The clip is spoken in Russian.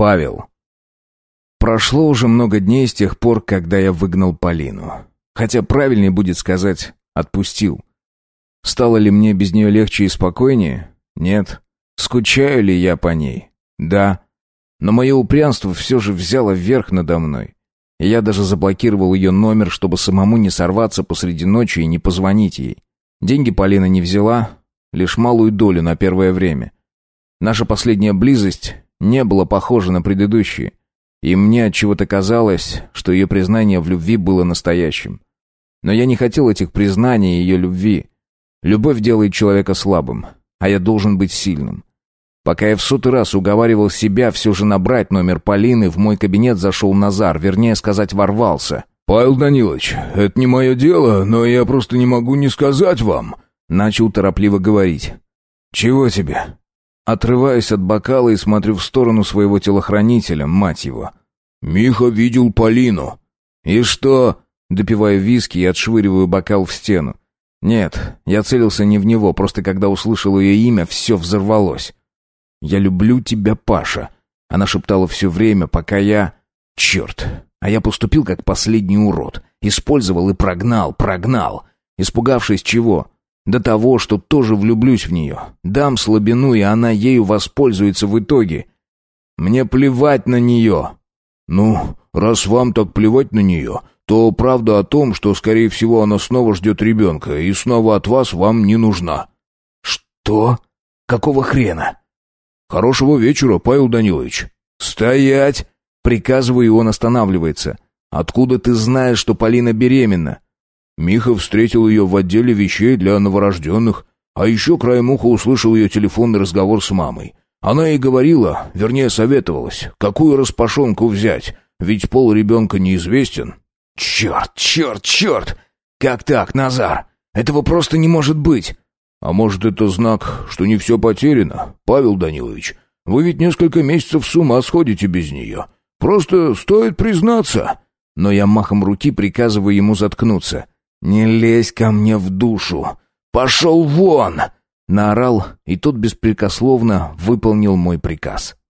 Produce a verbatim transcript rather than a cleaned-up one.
Павел. Прошло уже много дней с тех пор, когда я выгнал Полину. Хотя правильнее будет сказать «отпустил». Стало ли мне без нее легче и спокойнее? Нет. Скучаю ли я по ней? Да. Но мое упрямство все же взяло верх надо мной. И я даже заблокировал ее номер, чтобы самому не сорваться посреди ночи и не позвонить ей. Деньги Полина не взяла, лишь малую долю на первое время. Наша последняя близость не была похожа на предыдущие. И мне отчего-то казалось, что ее признание в любви было настоящим. Но я не хотел этих признаний ее любви. Любовь делает человека слабым, а я должен быть сильным. Пока я в сотый раз уговаривал себя все же набрать номер Полины, в мой кабинет зашел Назар, вернее сказать, ворвался. «Павел Данилович, это не мое дело, но я просто не могу не сказать вам», — начал торопливо говорить. «Чего тебе?» Отрываюсь от бокала и смотрю в сторону своего телохранителя, мать его. «Миха видел Полину». «И что?» Допиваю виски и отшвыриваю бокал в стену. Нет, я целился не в него, просто когда услышал ее имя, все взорвалось. «Я люблю тебя, Паша», — она шептала все время, пока я... Черт, а я поступил как последний урод. Использовал и прогнал, прогнал. Испугавшись чего? До того, что тоже влюблюсь в нее. Дам слабину, и она ею воспользуется в итоге. Мне плевать на нее. «Ну, раз вам так плевать на нее, то правда о том, что, скорее всего, она снова ждет ребенка, и снова от вас вам не нужна». «Что? Какого хрена?» «Хорошего вечера, Павел Данилович». «Стоять!» Приказываю, и он останавливается. «Откуда ты знаешь, что Полина беременна?» Миха встретил ее в отделе вещей для новорожденных, а еще краем уха услышал ее телефонный разговор с мамой. Она ей говорила, вернее советовалась, какую распашонку взять, ведь пол ребенка неизвестен. «Черт, черт, черт! Как так, Назар? Этого просто не может быть!» «А может, это знак, что не все потеряно, Павел Данилович? Вы ведь несколько месяцев с ума сходите без нее. Просто стоит признаться». Но я махом руки приказываю ему заткнуться. «Не лезь ко мне в душу! Пошел вон!» Наорал, и тот беспрекословно выполнил мой приказ.